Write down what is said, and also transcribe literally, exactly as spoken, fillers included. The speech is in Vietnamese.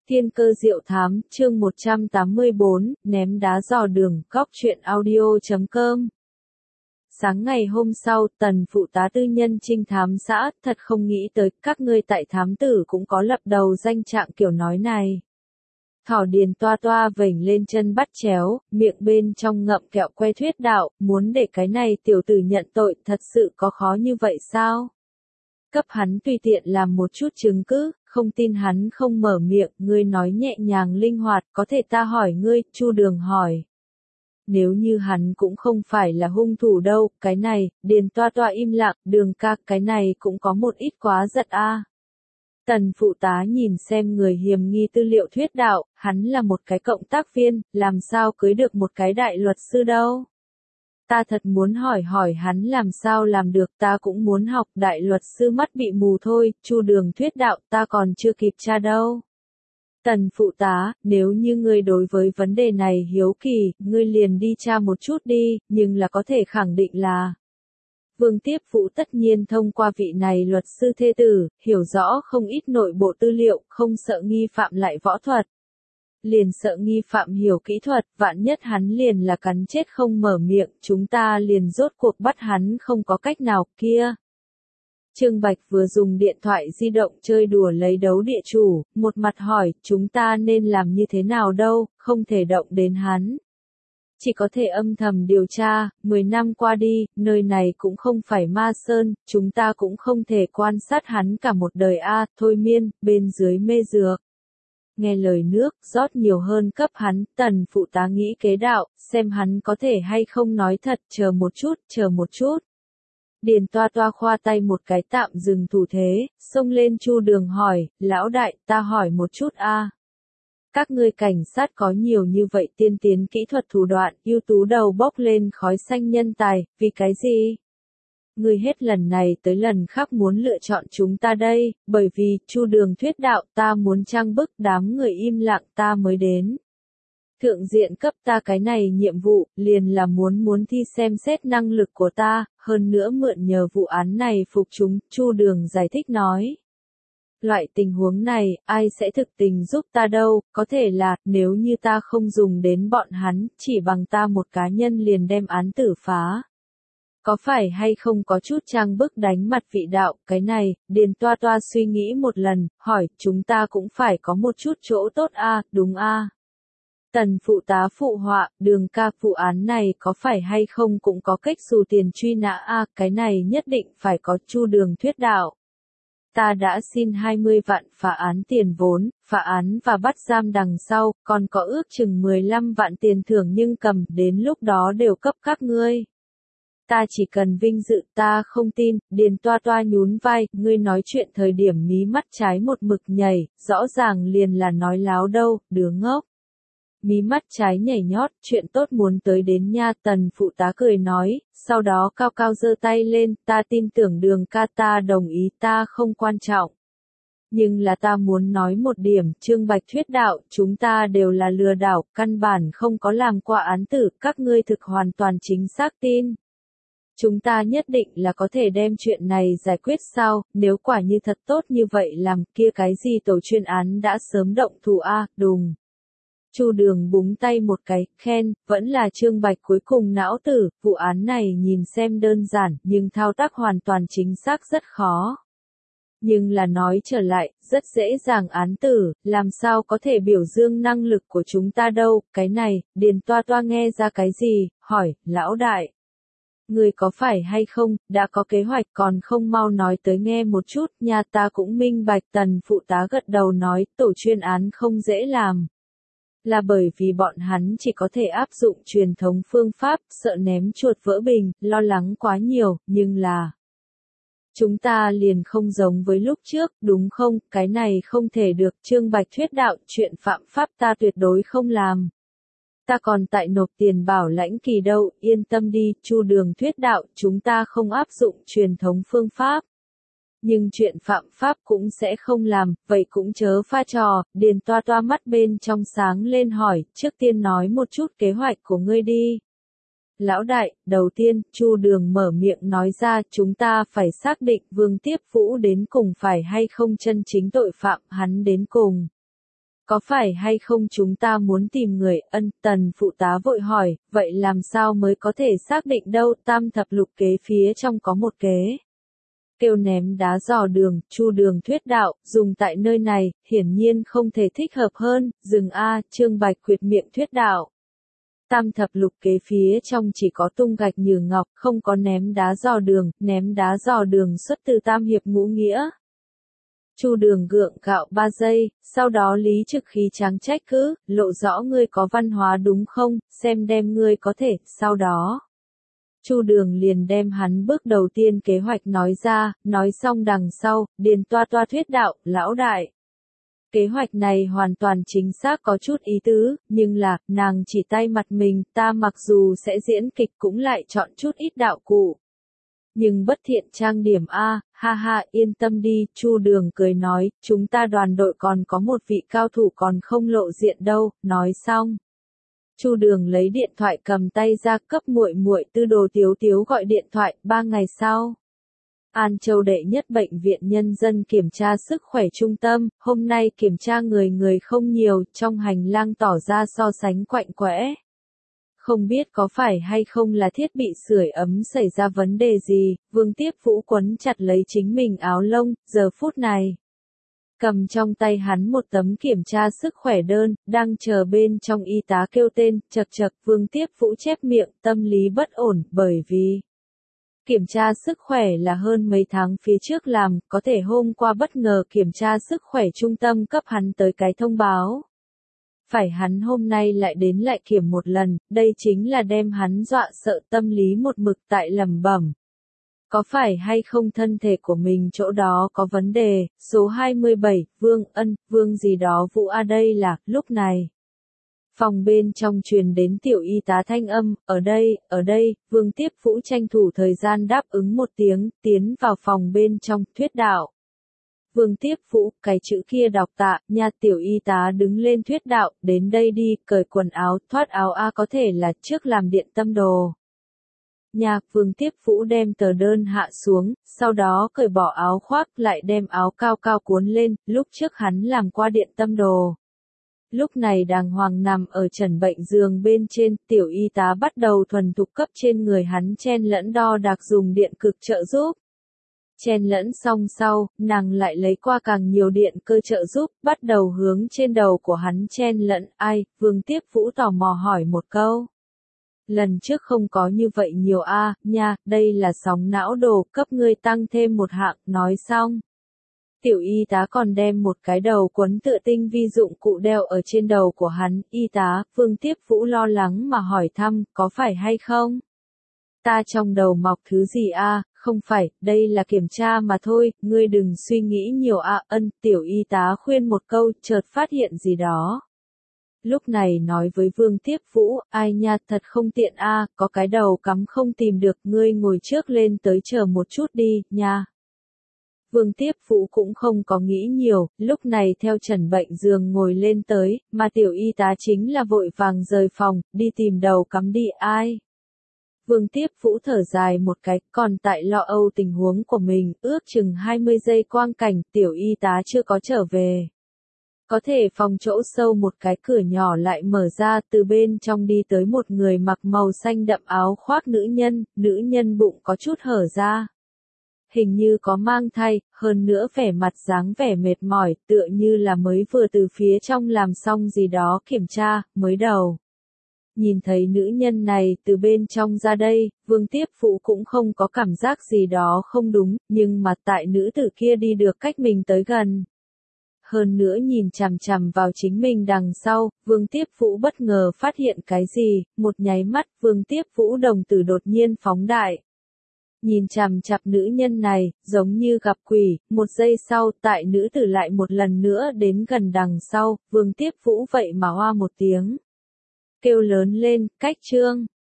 Thiên cơ diệu thám, chương một trăm tám mươi bốn, ném đá dò đường, góc truyện audio chấm com. Sáng ngày hôm sau, Tần phụ tá tư nhân trinh thám xã, thật không nghĩ tới, các ngươi tại thám tử cũng có lập đầu danh trạng kiểu nói này. Thỏ Điền toa toa vểnh lên chân bắt chéo, miệng bên trong ngậm kẹo que thuyết đạo, muốn để cái này tiểu tử nhận tội, thật sự có khó như vậy sao? Cấp hắn tùy tiện làm một chút chứng cứ, không tin hắn không mở miệng, ngươi nói nhẹ nhàng linh hoạt, có thể ta hỏi ngươi, Chu Đường hỏi. Nếu như hắn cũng không phải là hung thủ đâu, cái này, Điền toa toa im lặng, Đường ca, cái này cũng có một ít quá giật a. Tần phụ tá nhìn xem người hiểm nghi tư liệu thuyết đạo, hắn là một cái cộng tác viên, làm sao cưới được một cái đại luật sư đâu. Ta thật muốn hỏi hỏi hắn làm sao làm được, ta cũng muốn học, đại luật sư mắt bị mù thôi, Chu Đường thuyết đạo, ta còn chưa kịp tra đâu. Tần phụ tá, nếu như ngươi đối với vấn đề này hiếu kỳ, ngươi liền đi tra một chút đi, nhưng là có thể khẳng định là Vương Tiếp Vũ tất nhiên thông qua vị này luật sư thê tử, hiểu rõ không ít nội bộ tư liệu, không sợ nghi phạm lại võ thuật. Liền sợ nghi phạm hiểu kỹ thuật, vạn nhất hắn liền là cắn chết không mở miệng, chúng ta liền rốt cuộc bắt hắn không có cách nào kia. Trương Bạch vừa dùng điện thoại di động chơi đùa lấy đấu địa chủ, một mặt hỏi, chúng ta nên làm như thế nào đâu, không thể động đến hắn. Chỉ có thể âm thầm điều tra, mười năm qua đi, nơi này cũng không phải ma sơn, chúng ta cũng không thể quan sát hắn cả một đời a, thôi miên, bên dưới mê dược. Nghe lời nước, rót nhiều hơn cấp hắn, tần phụ tá nghĩ kế đạo, xem hắn có thể hay không nói thật, chờ một chút, chờ một chút. Điền toa toa khoa tay một cái tạm dừng thủ thế, xông lên Chu Đường hỏi, lão đại, ta hỏi một chút a. Các ngươi cảnh sát có nhiều như vậy tiên tiến kỹ thuật thủ đoạn, ưu tú đầu bốc lên khói xanh nhân tài, vì cái gì? Ngươi hết lần này tới lần khác muốn lựa chọn chúng ta đây, bởi vì, Chu Đường thuyết đạo, ta muốn trang bức, đám người im lặng ta mới đến. Thượng diện cấp ta cái này nhiệm vụ, liền là muốn muốn thi xem xét năng lực của ta, hơn nữa mượn nhờ vụ án này phục chúng, Chu Đường giải thích nói. Loại tình huống này, ai sẽ thực tình giúp ta đâu, có thể là, nếu như ta không dùng đến bọn hắn, chỉ bằng ta một cá nhân liền đem án tử phá. Có phải hay không có chút trang bức đánh mặt vị đạo, cái này, Điền toa toa suy nghĩ một lần, hỏi, chúng ta cũng phải có một chút chỗ tốt a, đúng a. Tần phụ tá phụ họa, Đường ca, vụ án này có phải hay không cũng có cách xù tiền truy nã a, cái này nhất định phải có, Chu Đường thuyết đạo. Ta đã xin hai mươi vạn phá án tiền vốn, phá án và bắt giam đằng sau, còn có ước chừng mười lăm vạn tiền thưởng nhưng cầm, đến lúc đó đều cấp các ngươi. Ta chỉ cần vinh dự, ta không tin, Điền toa toa nhún vai, ngươi nói chuyện thời điểm mí mắt trái một mực nhảy, rõ ràng liền là nói láo đâu, đứa ngốc. Mí mắt trái nhảy nhót, chuyện tốt muốn tới đến nha, tần phụ tá cười nói, sau đó cao cao giơ tay lên, ta tin tưởng Đường ca, ta đồng ý, ta không quan trọng. Nhưng là ta muốn nói một điểm, Trương Bạch thuyết đạo, chúng ta đều là lừa đảo, căn bản không có làm qua án tử, các ngươi thực hoàn toàn chính xác tin. Chúng ta nhất định là có thể đem chuyện này giải quyết sao, nếu quả như thật tốt như vậy làm, kia cái gì tổ chuyên án đã sớm động thủ a, đùng. Chu Đường búng tay một cái, khen, vẫn là Trương Bạch cuối cùng não tử, vụ án này nhìn xem đơn giản, nhưng thao tác hoàn toàn chính xác rất khó. Nhưng là nói trở lại, rất dễ dàng án tử, làm sao có thể biểu dương năng lực của chúng ta đâu, cái này, Điền toa toa nghe ra cái gì, hỏi, lão đại. Người có phải hay không, đã có kế hoạch còn không mau nói tới nghe một chút, nhà ta cũng minh bạch, tần phụ tá gật đầu nói, tổ chuyên án không dễ làm. Là bởi vì bọn hắn chỉ có thể áp dụng truyền thống phương pháp, sợ ném chuột vỡ bình, lo lắng quá nhiều, nhưng là chúng ta liền không giống với lúc trước, đúng không, cái này không thể được, Trương Bạch thuyết đạo, chuyện phạm pháp ta tuyệt đối không làm. Ta còn tại nộp tiền bảo lãnh kỳ đâu, yên tâm đi, Chu Đường thuyết đạo, chúng ta không áp dụng truyền thống phương pháp. Nhưng chuyện phạm pháp cũng sẽ không làm, vậy cũng chớ pha trò, Điền toa toa mắt bên trong sáng lên hỏi, trước tiên nói một chút kế hoạch của ngươi đi. Lão đại, đầu tiên, Chu Đường mở miệng nói ra, chúng ta phải xác định Vương Tiếp Vũ đến cùng phải hay không chân chính tội phạm, hắn đến cùng Có phải hay không chúng ta muốn tìm người? Ân, tần phụ tá vội hỏi, vậy làm sao mới có thể xác định đâu? Tam thập lục kế phía trong có một kế. Kêu ném đá dò đường, Chu Đường thuyết đạo, dùng tại nơi này, hiển nhiên không thể thích hợp hơn, dừng a, Trương Bạch quyệt miệng thuyết đạo. Tam thập lục kế phía trong chỉ có tung gạch nhừ ngọc, không có ném đá dò đường, ném đá dò đường xuất từ tam hiệp ngũ nghĩa. Chu Đường gượng gạo ba giây, sau đó lý trực khí tráng trách cứ, lộ rõ ngươi có văn hóa đúng không, xem đem ngươi có thể, sau đó. Chu Đường liền đem hắn bước đầu tiên kế hoạch nói ra, nói xong đằng sau, Điền Toa Toa thuyết đạo, lão đại. Kế hoạch này hoàn toàn chính xác có chút ý tứ, nhưng là, nàng chỉ tay mặt mình, ta mặc dù sẽ diễn kịch cũng lại chọn chút ít đạo cụ. Nhưng bất thiện trang điểm a, ha ha, yên tâm đi, Chu Đường cười nói, chúng ta đoàn đội còn có một vị cao thủ còn không lộ diện đâu, nói xong. Chu Đường lấy điện thoại cầm tay ra cấp muội muội Tư Đồ Tiếu Tiếu gọi điện thoại, ba ngày sau. An Châu đệ nhất bệnh viện nhân dân kiểm tra sức khỏe trung tâm, hôm nay kiểm tra người người không nhiều, trong hành lang tỏ ra so sánh quạnh quẽ. Không biết có phải hay không là thiết bị sưởi ấm xảy ra vấn đề gì, Vương Tiếp Vũ quấn chặt lấy chính mình áo lông, giờ phút này. Cầm trong tay hắn một tấm kiểm tra sức khỏe đơn, đang chờ bên trong y tá kêu tên, chật chật, Vương Tiếp Vũ chép miệng, tâm lý bất ổn, bởi vì kiểm tra sức khỏe là hơn mấy tháng phía trước làm, có thể hôm qua bất ngờ kiểm tra sức khỏe trung tâm cấp hắn tới cái thông báo. Phải hắn hôm nay lại đến lại kiểm một lần, đây chính là đem hắn dọa sợ, tâm lý một mực tại lẩm bẩm. Có phải hay không thân thể của mình chỗ đó có vấn đề, số hai mươi bảy, Vương Ân, Vương gì đó Vũ a đây là, lúc này. Phòng bên trong truyền đến tiểu y tá thanh âm, ở đây, ở đây, Vương Tiếp Vũ tranh thủ thời gian đáp ứng một tiếng, tiến vào phòng bên trong, thuyết đạo. Vương Tiếp Vũ, cái chữ kia đọc tạ, nha tiểu y tá đứng lên thuyết đạo, đến đây đi, cởi quần áo, thoát áo a có thể là trước làm điện tâm đồ. Nha, Vương Tiếp Vũ đem tờ đơn hạ xuống, sau đó cởi bỏ áo khoác lại đem áo cao cao cuốn lên, lúc trước hắn làm qua điện tâm đồ. Lúc này đàng hoàng nằm ở trần bệnh giường bên trên, tiểu y tá bắt đầu thuần thục cấp trên người hắn chen lẫn đo đạc dùng điện cực trợ giúp. Chen lẫn xong sau, nàng lại lấy qua càng nhiều điện cơ trợ giúp, bắt đầu hướng trên đầu của hắn chen lẫn, ai, Vương Tiếp Vũ tò mò hỏi một câu. Lần trước không có như vậy nhiều a, à, nha, đây là sóng não đồ, cấp ngươi tăng thêm một hạng, nói xong. Tiểu y tá còn đem một cái đầu quấn tựa tinh vi dụng cụ đeo ở trên đầu của hắn, y tá, Vương Tiếp Vũ lo lắng mà hỏi thăm, có phải hay không? Ta trong đầu mọc thứ gì a, à? Không phải, đây là kiểm tra mà thôi, ngươi đừng suy nghĩ nhiều a, à. Ân, tiểu y tá khuyên một câu, chợt phát hiện gì đó. Lúc này nói với Vương Tiếp Vũ, ai nha, thật không tiện a, à, có cái đầu cắm không tìm được, ngươi ngồi trước lên tới chờ một chút đi, nha. Vương Tiếp Vũ cũng không có nghĩ nhiều, lúc này theo trần bệnh giường ngồi lên tới, mà tiểu y tá chính là vội vàng rời phòng, đi tìm đầu cắm đi ai. Vương Tiếp Vũ thở dài một cái, còn tại lo âu tình huống của mình, ước chừng hai mươi giây quang cảnh, tiểu y tá chưa có trở về. Có thể phòng chỗ sâu một cái cửa nhỏ lại mở ra, từ bên trong đi tới một người mặc màu xanh đậm áo khoác nữ nhân, nữ nhân bụng có chút hở ra. Hình như có mang thai, hơn nữa vẻ mặt dáng vẻ mệt mỏi, tựa như là mới vừa từ phía trong làm xong gì đó kiểm tra, mới đầu. Nhìn thấy nữ nhân này từ bên trong ra đây, Vương Tiếp Vũ cũng không có cảm giác gì đó không đúng, nhưng mà tại nữ tử kia đi được cách mình tới gần. Hơn nữa nhìn chằm chằm vào chính mình đằng sau, Vương Tiếp Vũ bất ngờ phát hiện cái gì, một nháy mắt Vương Tiếp Vũ đồng tử đột nhiên phóng đại. Nhìn chằm chằm nữ nhân này, giống như gặp quỷ, một giây sau tại nữ tử lại một lần nữa đến gần đằng sau, Vương Tiếp Vũ vậy mà hoa một tiếng. Kêu lớn lên, cách trương.